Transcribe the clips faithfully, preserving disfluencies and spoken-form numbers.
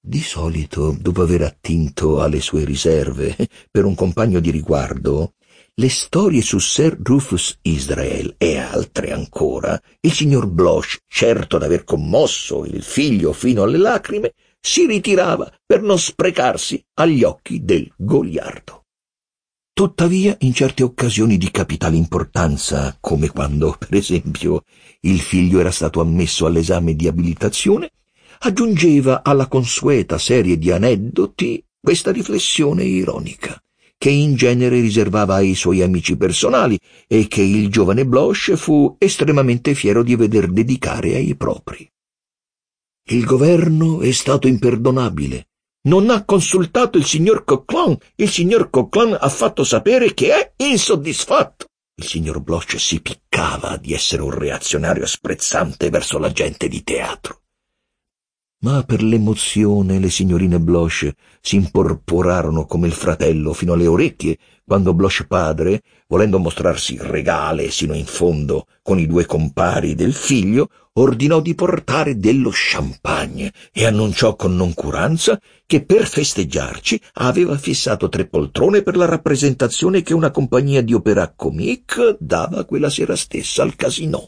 Di solito, dopo aver attinto alle sue riserve per un compagno di riguardo, le storie su Sir Rufus Israel e altre ancora, il signor Bloch, certo d'aver commosso il figlio fino alle lacrime, si ritirava per non sprecarsi agli occhi del goliardo. Tuttavia, in certe occasioni di capitale importanza, come quando, per esempio, il figlio era stato ammesso all'esame di abilitazione, aggiungeva alla consueta serie di aneddoti questa riflessione ironica, che in genere riservava ai suoi amici personali e che il giovane Bloch fu estremamente fiero di veder dedicare ai propri. Il governo è stato imperdonabile. Non ha consultato il signor Coquelin. Il signor Coquelin ha fatto sapere che è insoddisfatto. Il signor Bloch si piccava di essere un reazionario sprezzante verso la gente di teatro. Ma per l'emozione le signorine Bloch si imporporarono come il fratello fino alle orecchie quando Bloch padre, volendo mostrarsi regale sino in fondo con i due compari del figlio, ordinò di portare dello champagne e annunciò con noncuranza che per festeggiarci aveva fissato tre poltrone per la rappresentazione che una compagnia di opéra comique dava quella sera stessa al Casino.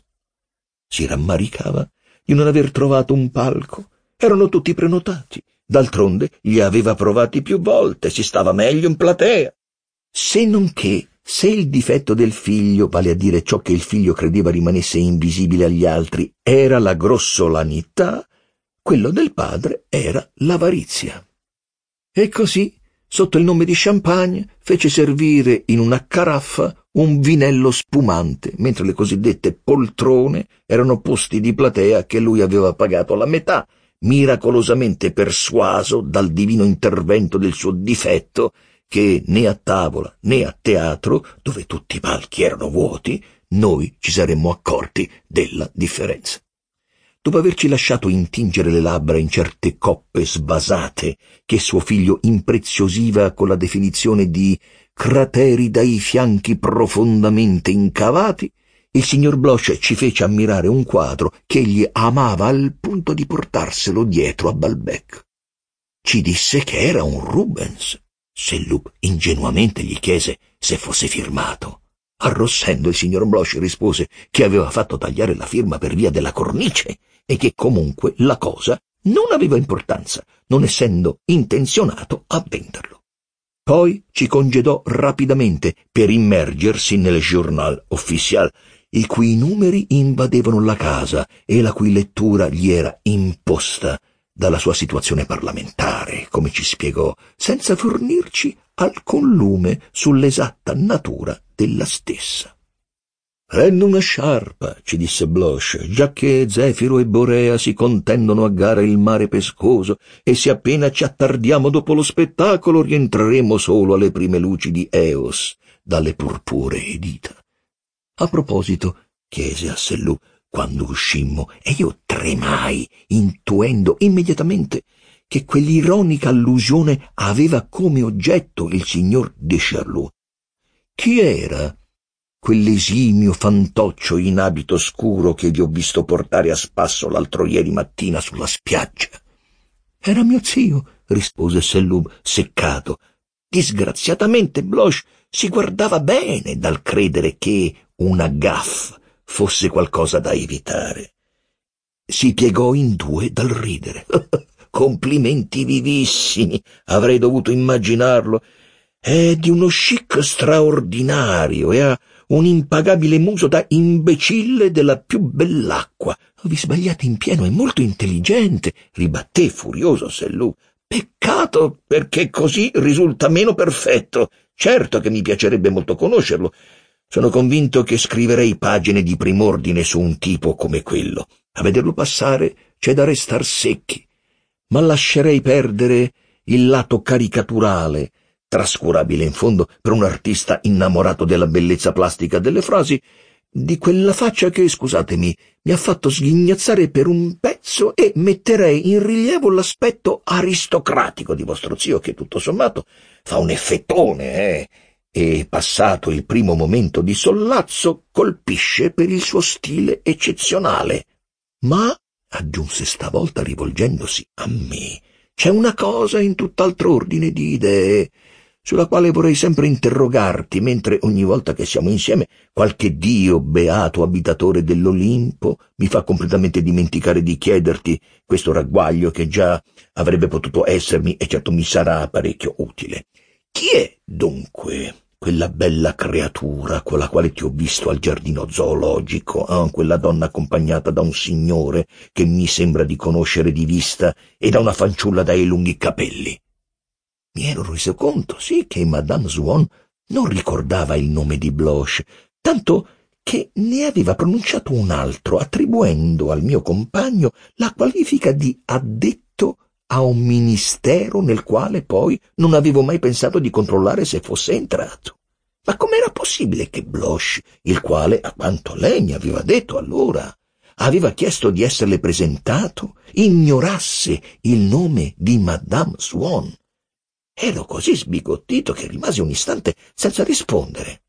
Si rammaricava di non aver trovato un palco. Erano tutti prenotati. D'altronde li aveva provati più volte, si stava meglio in platea. Se non che, se il difetto del figlio, vale a dire ciò che il figlio credeva rimanesse invisibile agli altri, era la grossolanità, quello del padre era l'avarizia. E così, sotto il nome di champagne, fece servire in una caraffa un vinello spumante, mentre le cosiddette poltrone erano posti di platea che lui aveva pagato la metà, miracolosamente persuaso dal divino intervento del suo difetto che né a tavola né a teatro, dove tutti i palchi erano vuoti, noi ci saremmo accorti della differenza. Dopo averci lasciato intingere le labbra in certe coppe sbasate che suo figlio impreziosiva con la definizione di crateri dai fianchi profondamente incavati, il signor Bloch ci fece ammirare un quadro che egli amava al punto di portarselo dietro a Balbec. Ci disse che era un Rubens. Selloup ingenuamente gli chiese se fosse firmato. Arrossendo, il signor Bloch rispose che aveva fatto tagliare la firma per via della cornice e che comunque la cosa non aveva importanza, non essendo intenzionato a venderlo. Poi ci congedò rapidamente per immergersi nel Journal Officiel, i cui numeri invadevano la casa e la cui lettura gli era imposta dalla sua situazione parlamentare, come ci spiegò, senza fornirci alcun lume sull'esatta natura della stessa. «Prendo una sciarpa», ci disse Bloch, «giacché Zefiro e Borea si contendono a gara il mare pescoso, e se appena ci attardiamo dopo lo spettacolo rientreremo solo alle prime luci di Eos, dalle purpuree dita». «A proposito», chiese a Selloup quando uscimmo, e io tremai, intuendo immediatamente che quell'ironica allusione aveva come oggetto il signor de Charlus. «Chi era quell'esimio fantoccio in abito scuro che vi ho visto portare a spasso l'altro ieri mattina sulla spiaggia?» «Era mio zio», rispose Selloup seccato. Disgraziatamente Bloch si guardava bene dal credere che una gaffe fosse qualcosa da evitare. Si piegò in due dal ridere. «Complimenti vivissimi, avrei dovuto immaginarlo. È di uno chic straordinario e ha un impagabile muso da imbecille della più bell'acqua». «Vi sbagliate in pieno, è molto intelligente», ribatté furioso Selloup. «Peccato, perché così risulta meno perfetto. Certo che mi piacerebbe molto conoscerlo. Sono convinto che scriverei pagine di prim'ordine su un tipo come quello. A vederlo passare c'è da restar secchi. Ma lascerei perdere il lato caricaturale, trascurabile in fondo per un artista innamorato della bellezza plastica delle frasi, di quella faccia che, scusatemi, mi ha fatto sghignazzare per un pezzo, e metterei in rilievo l'aspetto aristocratico di vostro zio, che tutto sommato fa un effettone, eh? E, passato il primo momento di sollazzo, colpisce per il suo stile eccezionale. Ma», aggiunse stavolta rivolgendosi a me, c'è una cosa in tutt'altro ordine di idee, sulla quale vorrei sempre interrogarti, mentre ogni volta che siamo insieme qualche dio beato abitatore dell'Olimpo mi fa completamente dimenticare di chiederti questo ragguaglio che già avrebbe potuto essermi e certo mi sarà parecchio utile. Chi è dunque quella bella creatura con la quale ti ho visto al giardino zoologico, ah, quella donna accompagnata da un signore che mi sembra di conoscere di vista e da una fanciulla dai lunghi capelli? Mi ero reso conto, sì, che Madame Swann non ricordava il nome di Bloch, tanto che ne aveva pronunciato un altro, attribuendo al mio compagno la qualifica di addetto a un ministero nel quale poi non avevo mai pensato di controllare se fosse entrato. Ma com'era possibile che Bloch, il quale, a quanto lei mi aveva detto allora, aveva chiesto di esserle presentato, ignorasse il nome di Madame Swann? Ero così sbigottito che rimasi un istante senza rispondere.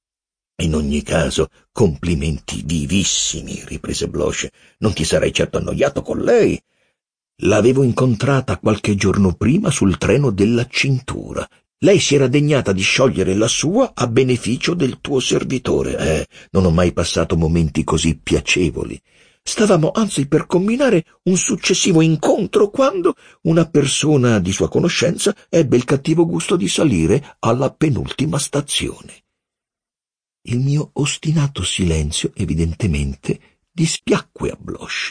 In ogni caso, complimenti vivissimi, riprese Bloch. Non ti sarai certo annoiato con lei. L'avevo incontrata qualche giorno prima sul treno della cintura. Lei si era degnata di sciogliere la sua a beneficio del tuo servitore. Eh, non ho mai passato momenti così piacevoli. Stavamo anzi per combinare un successivo incontro quando una persona di sua conoscenza ebbe il cattivo gusto di salire alla penultima stazione. Il mio ostinato silenzio, evidentemente, dispiacque a Bloch.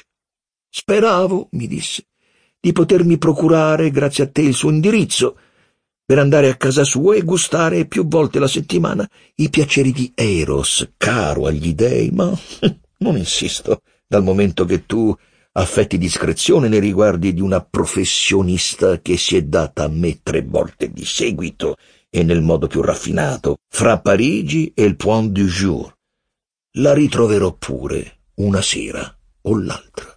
Speravo, mi disse, di potermi procurare, grazie a te, il suo indirizzo, per andare a casa sua e gustare più volte la settimana i piaceri di Eros, caro agli dei, ma non insisto, dal momento che tu affetti discrezione nei riguardi di una professionista che si è data a me tre volte di seguito e nel modo più raffinato, fra Parigi e il Point du Jour. La ritroverò pure una sera o l'altra.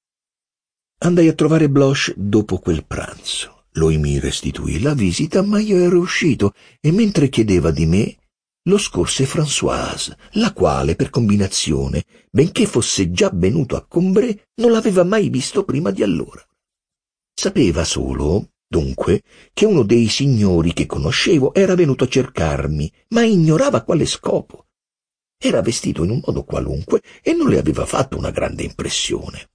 Andai a trovare Bloch dopo quel pranzo. Lui mi restituì la visita, ma io ero uscito e mentre chiedeva di me lo scorse Françoise, la quale, per combinazione, benché fosse già venuto a Combray, non l'aveva mai visto prima di allora. Sapeva solo, dunque, che uno dei signori che conoscevo era venuto a cercarmi, ma ignorava quale scopo. Era vestito in un modo qualunque e non le aveva fatto una grande impressione.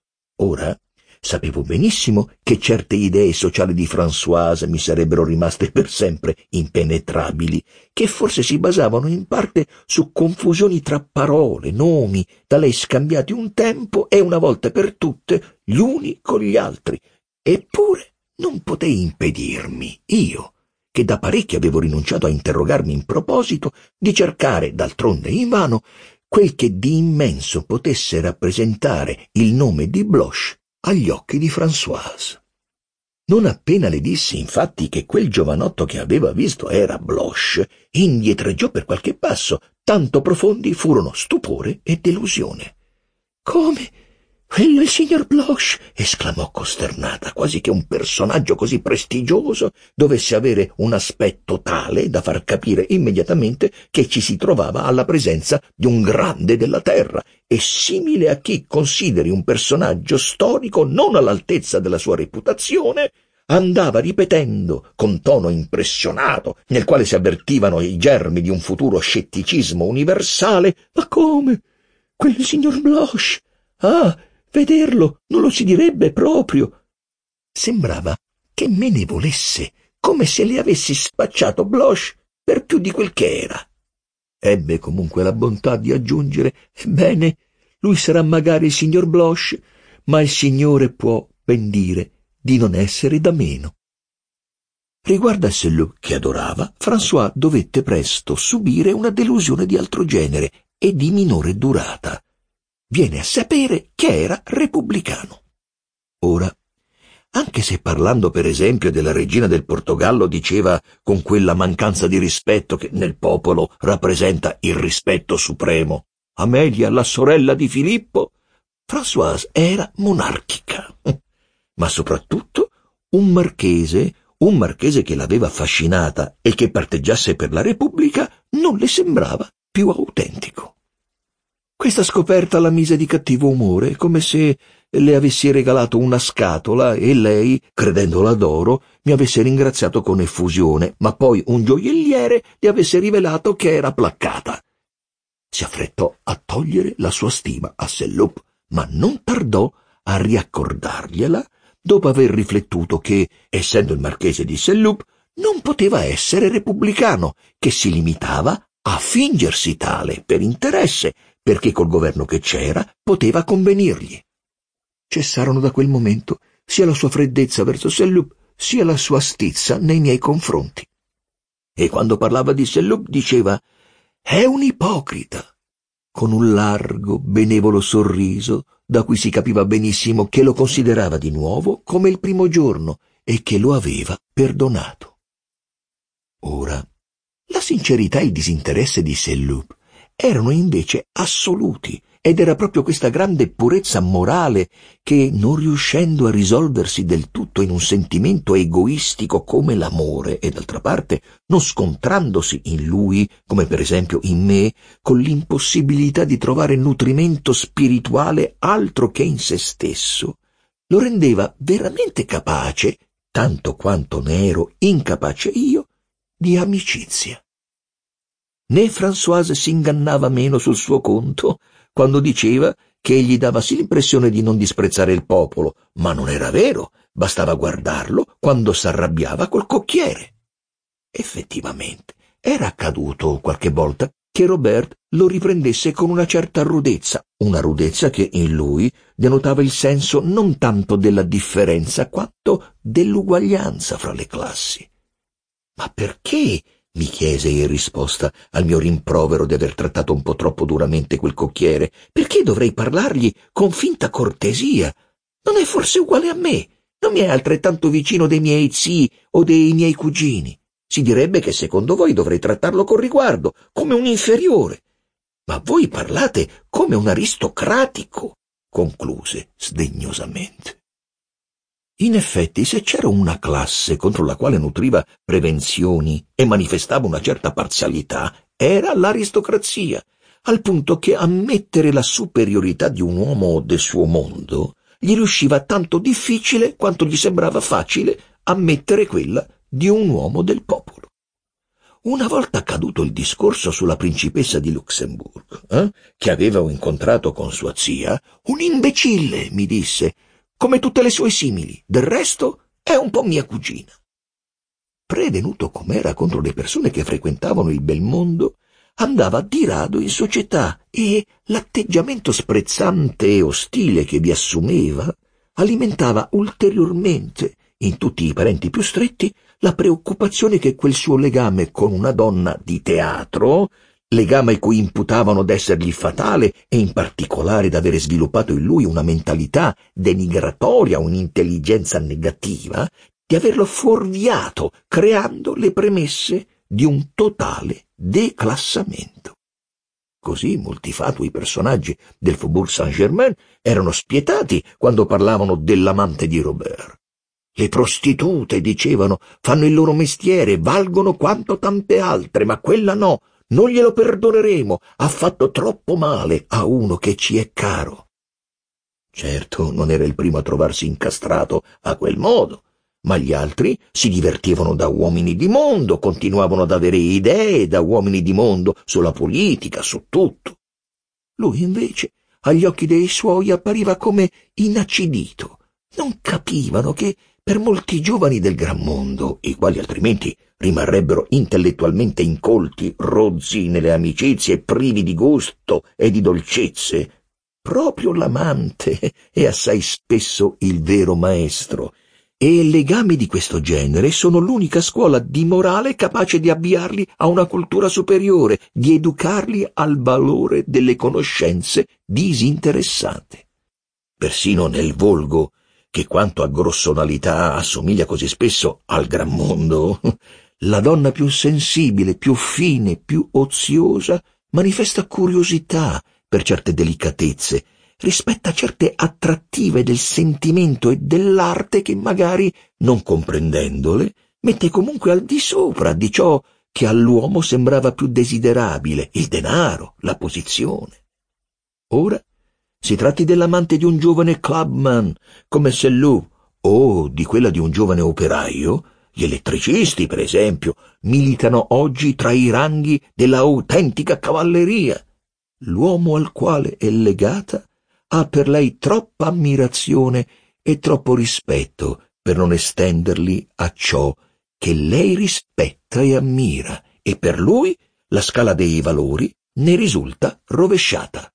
Ora sapevo benissimo che certe idee sociali di Françoise mi sarebbero rimaste per sempre impenetrabili, che forse si basavano in parte su confusioni tra parole, nomi, da lei scambiati un tempo e una volta per tutte gli uni con gli altri. Eppure non potei impedirmi, io, che da parecchio avevo rinunciato a interrogarmi in proposito, di cercare, d'altronde invano, quel che di immenso potesse rappresentare il nome di Bloch agli occhi di Françoise. Non appena le dissi infatti che quel giovanotto che aveva visto era Bloch, indietreggiò per qualche passo, tanto profondi furono stupore e delusione. «Come? Quello è il signor Bloch!» esclamò costernata, quasi che un personaggio così prestigioso dovesse avere un aspetto tale da far capire immediatamente che ci si trovava alla presenza di un grande della terra e simile a chi consideri un personaggio storico non all'altezza della sua reputazione, andava ripetendo con tono impressionato, nel quale si avvertivano i germi di un futuro scetticismo universale: «Ma come? Quello è il signor Bloch! Ah, vederlo non lo si direbbe proprio!» Sembrava che me ne volesse, come se le avessi spacciato Bloch per più di quel che era. Ebbe comunque la bontà di aggiungere: «Ebbene, lui sarà magari il signor Bloch, ma il signore può ben dire di non essere da meno». Riguardo a celui che adorava, François dovette presto subire una delusione di altro genere e di minore durata. Viene a sapere che era repubblicano. Ora, anche se parlando per esempio della regina del Portogallo diceva con quella mancanza di rispetto che nel popolo rappresenta il rispetto supremo: «Amelia, la sorella di Filippo», Françoise era monarchica, ma soprattutto un marchese, un marchese che l'aveva affascinata e che parteggiasse per la Repubblica non le sembrava più autentico. Questa scoperta la mise di cattivo umore, come se le avessi regalato una scatola e lei, credendola d'oro, mi avesse ringraziato con effusione, ma poi un gioielliere le avesse rivelato che era placcata. Si affrettò a togliere la sua stima a Selloup, ma non tardò a riaccordargliela dopo aver riflettuto che, essendo il marchese di Selloup, non poteva essere repubblicano, che si limitava a fingersi tale per interesse, perché col governo che c'era poteva convenirgli. Cessarono da quel momento sia la sua freddezza verso Selloup, sia la sua stizza nei miei confronti. E quando parlava di Selloup diceva «È un ipocrita», con un largo, benevolo sorriso, da cui si capiva benissimo che lo considerava di nuovo come il primo giorno e che lo aveva perdonato. Ora, la sincerità e il disinteresse di Selloup erano invece assoluti, ed era proprio questa grande purezza morale che, non riuscendo a risolversi del tutto in un sentimento egoistico come l'amore, e d'altra parte non scontrandosi in lui, come per esempio in me, con l'impossibilità di trovare nutrimento spirituale altro che in se stesso, lo rendeva veramente capace, tanto quanto ne ero incapace io, di amicizia. Né Françoise si ingannava meno sul suo conto quando diceva che egli dava sì l'impressione di non disprezzare il popolo, ma non era vero, bastava guardarlo quando s'arrabbiava col cocchiere. Effettivamente, era accaduto qualche volta che Robert lo riprendesse con una certa rudezza, una rudezza che in lui denotava il senso non tanto della differenza quanto dell'uguaglianza fra le classi. «Ma perché?» mi chiese in risposta al mio rimprovero di aver trattato un po' troppo duramente quel cocchiere. «Perché dovrei parlargli con finta cortesia? Non è forse uguale a me? Non mi è altrettanto vicino dei miei zii o dei miei cugini? Si direbbe che secondo voi dovrei trattarlo con riguardo, come un inferiore. Ma voi parlate come un aristocratico», concluse sdegnosamente. In effetti, se c'era una classe contro la quale nutriva prevenzioni e manifestava una certa parzialità, era l'aristocrazia, al punto che ammettere la superiorità di un uomo del suo mondo gli riusciva tanto difficile quanto gli sembrava facile ammettere quella di un uomo del popolo. Una volta caduto il discorso sulla principessa di Luxemburgo, eh, che avevo incontrato con sua zia, un imbecille, mi disse, come tutte le sue simili, del resto è un po' mia cugina. Prevenuto com'era contro le persone che frequentavano il bel mondo, andava di rado in società e l'atteggiamento sprezzante e ostile che vi assumeva alimentava ulteriormente, in tutti i parenti più stretti, la preoccupazione che quel suo legame con una donna di teatro, legame cui imputavano d'essergli fatale e in particolare d'avere sviluppato in lui una mentalità denigratoria, un'intelligenza negativa, di averlo fuorviato, creando le premesse di un totale declassamento. Così molti fatui personaggi del Faubourg Saint-Germain erano spietati quando parlavano dell'amante di Robert. Le prostitute, dicevano, fanno il loro mestiere, valgono quanto tante altre, ma quella no, non glielo perdoneremo, ha fatto troppo male a uno che ci è caro. Certo, non era il primo a trovarsi incastrato a quel modo, ma gli altri si divertivano da uomini di mondo, continuavano ad avere idee da uomini di mondo sulla politica, su tutto. Lui invece, agli occhi dei suoi, appariva come inacidito. Non capivano che per molti giovani del gran mondo, i quali altrimenti rimarrebbero intellettualmente incolti, rozzi nelle amicizie, privi di gusto e di dolcezze, proprio l'amante è assai spesso il vero maestro, e legami di questo genere sono l'unica scuola di morale capace di avviarli a una cultura superiore, di educarli al valore delle conoscenze disinteressate. Persino nel volgo, che quanto a grossonalità assomiglia così spesso al gran mondo, la donna più sensibile, più fine, più oziosa, manifesta curiosità per certe delicatezze, rispetta certe attrattive del sentimento e dell'arte che magari, non comprendendole, mette comunque al di sopra di ciò che all'uomo sembrava più desiderabile, il denaro, la posizione. Ora, Si tratti dell'amante di un giovane clubman, come Sellù, o di quella di un giovane operaio, gli elettricisti, per esempio, militano oggi tra i ranghi della autentica cavalleria. L'uomo al quale è legata ha per lei troppa ammirazione e troppo rispetto per non estenderli a ciò che lei rispetta e ammira, e per lui la scala dei valori ne risulta rovesciata.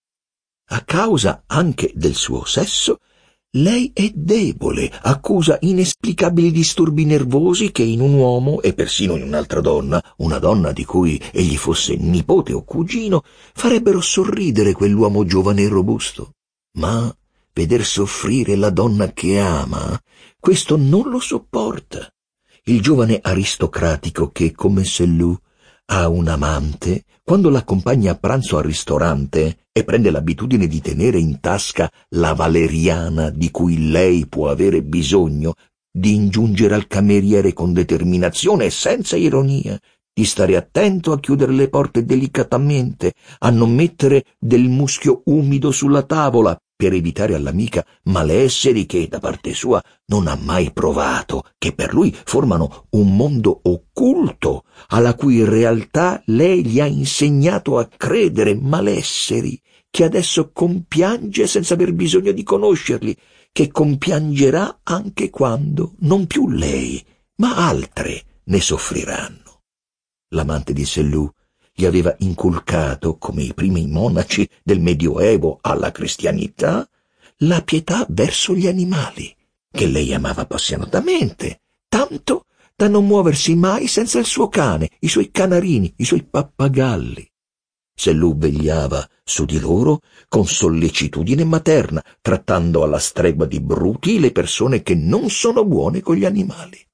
A causa anche del suo sesso, lei è debole, accusa inesplicabili disturbi nervosi che in un uomo e persino in un'altra donna, una donna di cui egli fosse nipote o cugino, farebbero sorridere quell'uomo giovane e robusto. Ma veder soffrire la donna che ama, questo non lo sopporta. Il giovane aristocratico che, come Sellù, ha un amante, quando l'accompagna a pranzo al ristorante e prende l'abitudine di tenere in tasca la valeriana di cui lei può avere bisogno, di ingiungere al cameriere con determinazione e senza ironia, di stare attento a chiudere le porte delicatamente, a non mettere del muschio umido sulla tavola, per evitare all'amica malesseri che, da parte sua, non ha mai provato, che per lui formano un mondo occulto, alla cui realtà lei gli ha insegnato a credere, malesseri che adesso compiange senza aver bisogno di conoscerli, che compiangerà anche quando non più lei, ma altre ne soffriranno. L'amante di Sellù gli aveva inculcato, come i primi monaci del Medioevo alla cristianità, la pietà verso gli animali, che lei amava appassionatamente, tanto da non muoversi mai senza il suo cane, i suoi canarini, i suoi pappagalli. Sellù vegliava su di loro con sollecitudine materna, trattando alla stregua di bruti le persone che non sono buone con gli animali.